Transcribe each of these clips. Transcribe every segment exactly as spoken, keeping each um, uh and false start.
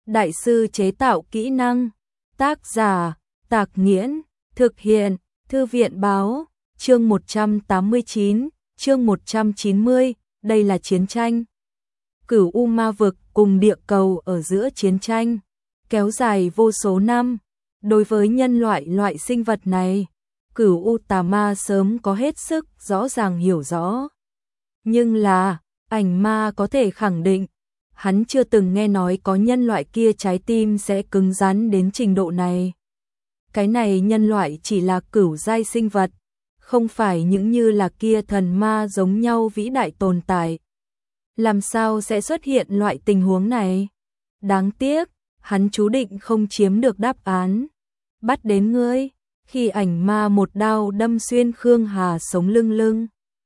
Đại sư chế tạo kỹ năng. Tác giả Tạc Nghiễn. Thực hiện Thư viện Báo. Chương một trăm tám mươi chín, chương một trăm chín mươi, đây là chiến tranh. Cửu U Ma vực cùng địa cầu ở giữa chiến tranh, kéo dài vô số năm. Đối với nhân loại loại sinh vật này, Cửu U Tà Ma sớm có hết sức rõ ràng hiểu rõ. Nhưng là, Ảnh Ma có thể khẳng định, hắn chưa từng nghe nói có nhân loại kia trái tim sẽ cứng rắn đến trình độ này. Cái này nhân loại chỉ là cửu giai sinh vật, không phải những như là kia thần ma giống nhau vĩ đại tồn tại. Làm sao sẽ xuất hiện loại tình huống này? Đáng tiếc, hắn chú định không chiếm được đáp án. Bắt đến ngươi, khi Ảnh Ma một đao đâm xuyên Khương Hà sống lưng lưng.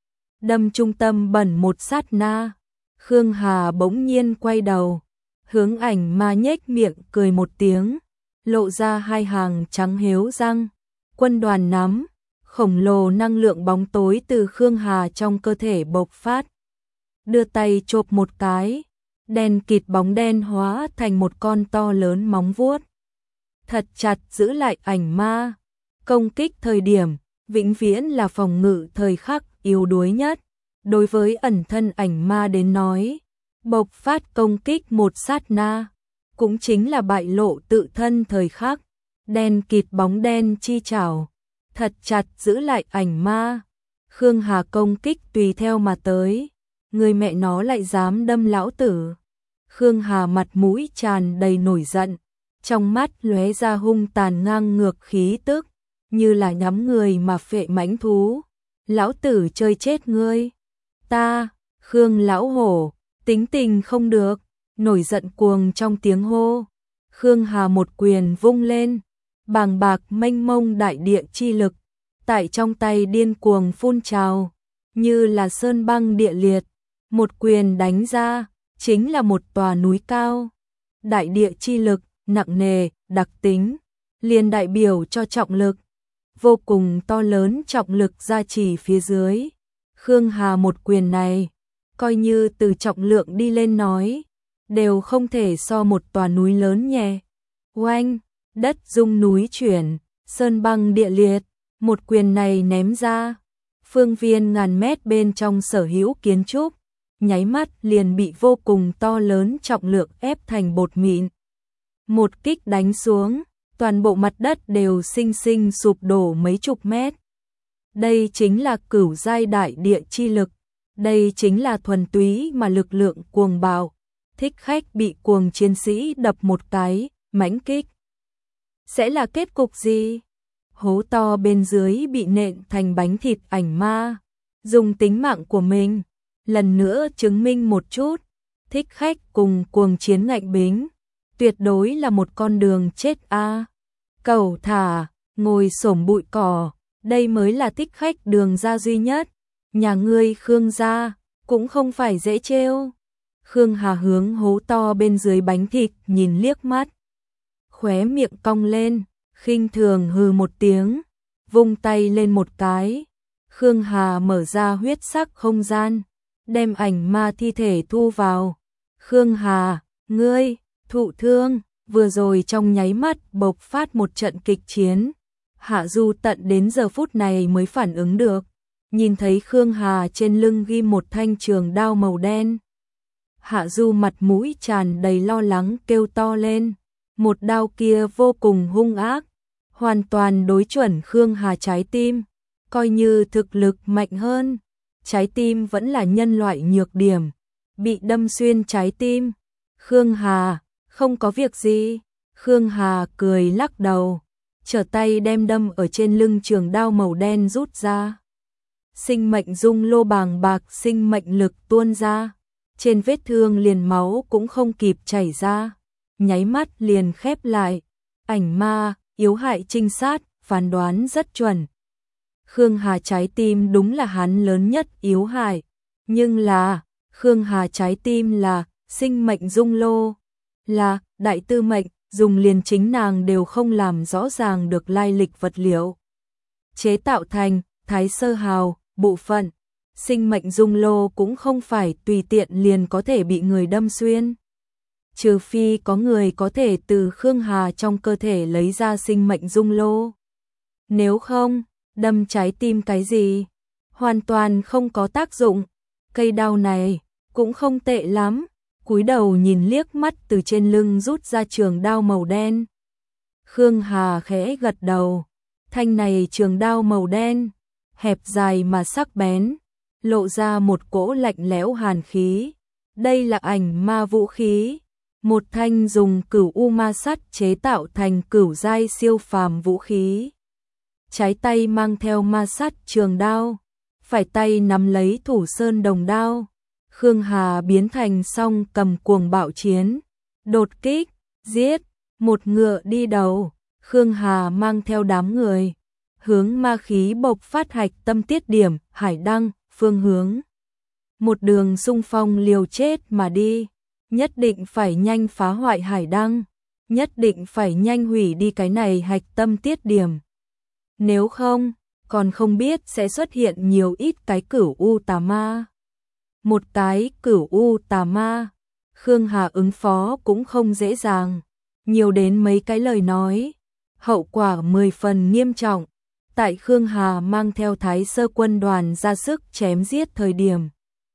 Đâm trung tâm bẩn một sát na, Khương Hà bỗng nhiên quay đầu, hướng Ảnh Ma nhếch miệng cười một tiếng, lộ ra hai hàng trắng héo răng. Quân đoàn nắm, khổng lồ năng lượng bóng tối từ Khương Hà trong cơ thể bộc phát. Đưa tay chộp một cái, đen kịt bóng đen hóa thành một con to lớn móng vuốt. Thật chặt giữ lại Ảnh Ma. Công kích thời điểm, vĩnh viễn là phòng ngự thời khắc yếu đuối nhất. Đối với ẩn thân Ảnh Ma đến nói, bộc phát công kích một sát na, cũng chính là bại lộ tự thân thời khắc. Đen kịt bóng đen chi chảo, thật chặt giữ lại Ảnh Ma. Khương Hà công kích tùy theo mà tới. Người mẹ nó lại dám đâm lão tử. Khương Hà mặt mũi tràn đầy nổi giận, trong mắt lóe ra hung tàn ngang ngược khí tức, như là nhắm người mà phệ mãnh thú. Lão tử chơi chết ngươi. Ta, Khương lão hổ, tính tình không được, nổi giận cuồng trong tiếng hô. Khương Hà một quyền vung lên, bàng bạc mênh mông đại địa chi lực, tại trong tay điên cuồng phun trào, như là sơn băng địa liệt. Một quyền đánh ra, chính là một tòa núi cao. Đại địa chi lực, nặng nề, đặc tính, liền đại biểu cho trọng lực. Vô cùng to lớn trọng lực gia trì phía dưới. Khương Hà một quyền này, coi như từ trọng lượng đi lên nói, đều không thể so một tòa núi lớn nhẹ. Oanh, đất rung núi chuyển, sơn băng địa liệt, một quyền này ném ra. Phương viên ngàn mét bên trong sở hữu kiến trúc, nháy mắt liền bị vô cùng to lớn trọng lượng ép thành bột mịn. Một kích đánh xuống, toàn bộ mặt đất đều sinh sinh sụp đổ mấy chục mét. Đây chính là cửu giai đại địa chi lực, đây chính là thuần túy mà lực lượng cuồng bạo. Thích khách bị cuồng chiến sĩ đập một cái, mãnh kích. Sẽ là kết cục gì? Hố to bên dưới bị nện thành bánh thịt Ảnh Ma, dùng tính mạng của mình lần nữa chứng minh một chút, thích khách cùng cuồng chiến ngạnh bính, tuyệt đối là một con đường chết a. À. Cẩu thả, ngồi xổm bụi cỏ, đây mới là thích khách đường ra duy nhất. Nhà ngươi Khương gia cũng không phải dễ trêu. Khương Hà hướng hố to bên dưới bánh thịt nhìn liếc mắt, khóe miệng cong lên, khinh thường hừ một tiếng, vung tay lên một cái. Khương Hà mở ra huyết sắc không gian, đem Ảnh Ma thi thể thu vào. Khương Hà, ngươi, thụ thương, vừa rồi trong nháy mắt bộc phát một trận kịch chiến. Hạ Du tận đến giờ phút này mới phản ứng được, nhìn thấy Khương Hà trên lưng ghi một thanh trường đao màu đen. Hạ Du mặt mũi tràn đầy lo lắng kêu to lên, một đao kia vô cùng hung ác, hoàn toàn đối chuẩn Khương Hà trái tim. Coi như thực lực mạnh hơn, trái tim vẫn là nhân loại nhược điểm, bị đâm xuyên trái tim. Khương Hà, không có việc gì. Khương Hà cười lắc đầu, trở tay đem đâm ở trên lưng trường đao màu đen rút ra. Sinh mệnh dung lô bàng bạc sinh mệnh lực tuôn ra, trên vết thương liền máu cũng không kịp chảy ra, nháy mắt liền khép lại. Ảnh Ma, yếu hại trinh sát, phán đoán rất chuẩn. Khương Hà trái tim đúng là hắn lớn nhất yếu hại, nhưng là, Khương Hà trái tim là sinh mệnh dung lô, là đại tư mệnh, dùng liền chính nàng đều không làm rõ ràng được lai lịch vật liệu chế tạo thành. Thái sơ hào, bộ phận, sinh mệnh dung lô cũng không phải tùy tiện liền có thể bị người đâm xuyên. trừ phi có người có thể từ Khương Hà trong cơ thể lấy ra sinh mệnh dung lô. Nếu không, đâm trái tim cái gì, hoàn toàn không có tác dụng. Cây đao này cũng không tệ lắm. Cúi đầu nhìn liếc mắt từ trên lưng rút ra trường đao màu đen. Khương Hà khẽ gật đầu. Thanh này trường đao màu đen, hẹp dài mà sắc bén, lộ ra một cỗ lạnh lẽo hàn khí. Đây là ảnh ma vũ khí, một thanh dùng cửu u ma sắt chế tạo thành cửu giai siêu phàm vũ khí. Trái tay mang theo ma sắt trường đao, phải tay nắm lấy thủ sơn đồng đao. Khương Hà biến thành song cầm cuồng bạo chiến, đột kích, giết, một ngựa đi đầu. Khương Hà mang theo đám người, hướng ma khí bộc phát hạch tâm tiết điểm, hải đăng, phương hướng. Một đường xung phong liều chết mà đi, nhất định phải nhanh phá hoại hải đăng, nhất định phải nhanh hủy đi cái này hạch tâm tiết điểm. Nếu không, còn không biết sẽ xuất hiện nhiều ít cái cửu u tà ma. Một cái cửu u tà ma, Khương Hà ứng phó cũng không dễ dàng, nhiều đến mấy cái lời nói, hậu quả mười phần nghiêm trọng. Tại Khương Hà mang theo Thái Sơ quân đoàn ra sức chém giết thời điểm,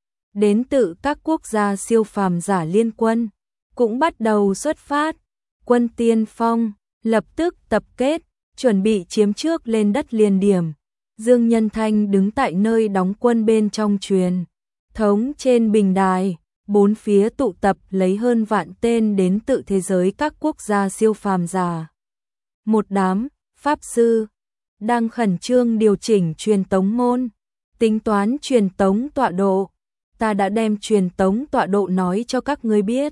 đến từ các quốc gia siêu phàm giả liên quân cũng bắt đầu xuất phát. Quân tiên phong lập tức tập kết, chuẩn bị chiếm trước lên đất liền điểm. Dương Nhân Thanh đứng tại nơi đóng quân bên trong truyền thống trên bình đài, bốn phía tụ tập lấy hơn vạn tên đến tự thế giới các quốc gia siêu phàm giả. Một đám pháp sư đang khẩn trương điều chỉnh truyền tống môn, tính toán truyền tống tọa độ. Ta đã đem truyền tống tọa độ nói cho các ngươi biết.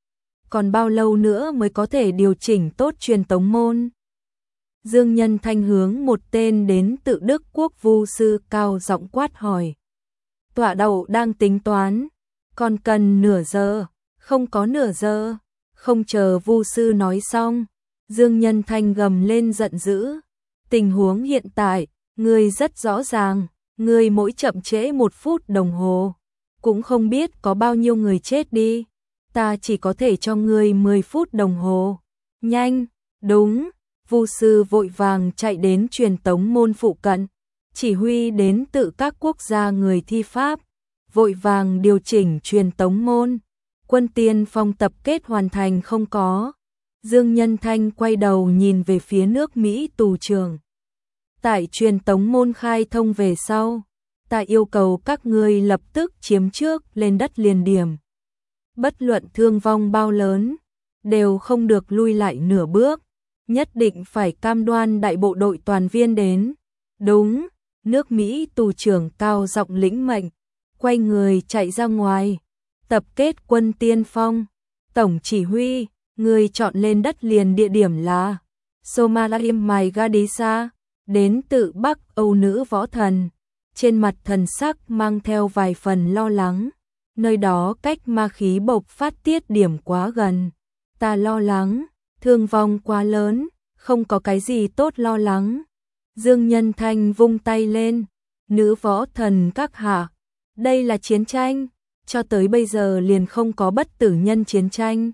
Còn bao lâu nữa mới có thể điều chỉnh tốt truyền tống môn? Dương Nhân Thanh hướng một tên đến tự Đức quốc vu sư cao giọng quát hỏi. Tọa độ đang tính toán, còn cần nửa giờ, không có nửa giờ. Không chờ vu sư nói xong, Dương Nhân Thanh gầm lên giận dữ. Tình huống hiện tại, ngươi rất rõ ràng, ngươi mỗi chậm trễ một phút đồng hồ, cũng không biết có bao nhiêu người chết đi. Ta chỉ có thể cho ngươi mười phút đồng hồ. Nhanh, đúng. Vu sư vội vàng chạy đến truyền tống môn phụ cận, chỉ huy đến tự các quốc gia người thi pháp, vội vàng điều chỉnh truyền tống môn. Quân tiên phong tập kết hoàn thành không có. Dương Nhân Thanh quay đầu nhìn về phía nước Mỹ tù trưởng. Tại truyền tống môn khai thông về sau, ta yêu cầu các ngươi lập tức chiếm trước lên đất liền điểm. Bất luận thương vong bao lớn, đều không được lui lại nửa bước. Nhất định phải cam đoan đại bộ đội toàn viên đến. Đúng, nước Mỹ tù trưởng cao giọng lĩnh mệnh, quay người chạy ra ngoài, tập kết quân tiên phong. Tổng chỉ huy, người chọn lên đất liền địa điểm là Somalia Mogadishu, đến từ Bắc Âu nữ võ thần, trên mặt thần sắc mang theo vài phần lo lắng. Nơi đó cách ma khí bộc phát tiết điểm quá gần, ta lo lắng, thương vong quá lớn, không có cái gì tốt lo lắng. Dương Nhân Thanh vung tay lên, nữ võ thần các hạ, đây là chiến tranh, cho tới bây giờ liền không có bất tử nhân chiến tranh.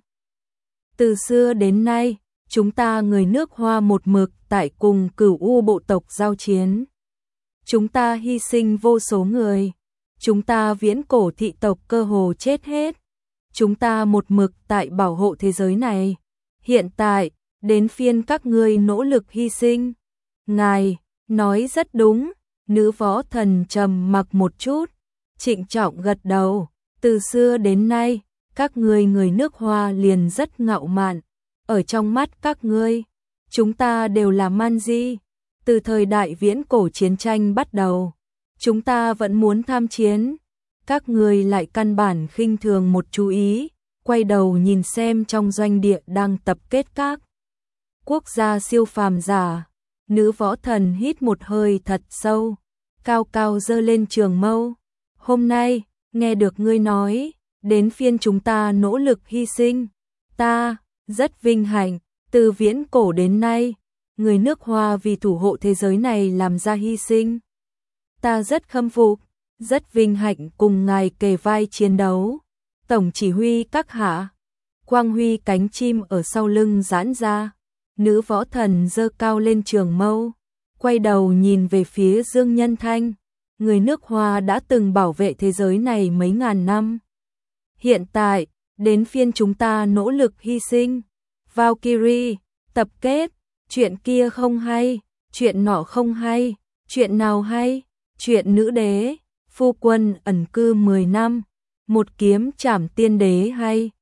Từ xưa đến nay, chúng ta người nước Hoa một mực tại cùng cửu u bộ tộc giao chiến. Chúng ta hy sinh vô số người, chúng ta viễn cổ thị tộc cơ hồ chết hết. Chúng ta một mực tại bảo hộ thế giới này. Hiện tại, đến phiên các ngươi nỗ lực hy sinh. Ngài, nói rất đúng. Nữ võ thần trầm mặc một chút, trịnh trọng gật đầu. Từ xưa đến nay, các ngươi người nước Hoa liền rất ngạo mạn. Ở trong mắt các ngươi, chúng ta đều là man di. Từ thời đại viễn cổ chiến tranh bắt đầu, chúng ta vẫn muốn tham chiến. Các ngươi lại căn bản khinh thường một chú ý, quay đầu nhìn xem trong doanh địa đang tập kết các quốc gia siêu phàm giả. Nữ võ thần hít một hơi thật sâu, cao cao giơ lên trường mâu. Hôm nay, nghe được ngươi nói, đến phiên chúng ta nỗ lực hy sinh. Ta, rất vinh hạnh, từ viễn cổ đến nay, người nước Hoa vì thủ hộ thế giới này làm ra hy sinh. Ta rất khâm phục, rất vinh hạnh cùng ngài kề vai chiến đấu. Tổng chỉ huy các hạ, quang huy cánh chim ở sau lưng giãn ra, nữ võ thần giơ cao lên trường mâu, quay đầu nhìn về phía Dương Nhân Thanh, người nước Hoa đã từng bảo vệ thế giới này mấy ngàn năm. Hiện tại, đến phiên chúng ta nỗ lực hy sinh. Valkyrie, tập kết, chuyện kia không hay, chuyện nọ không hay, chuyện nào hay, chuyện nữ đế, phu quân ẩn cư mười năm, một kiếm trảm tiên đế hay.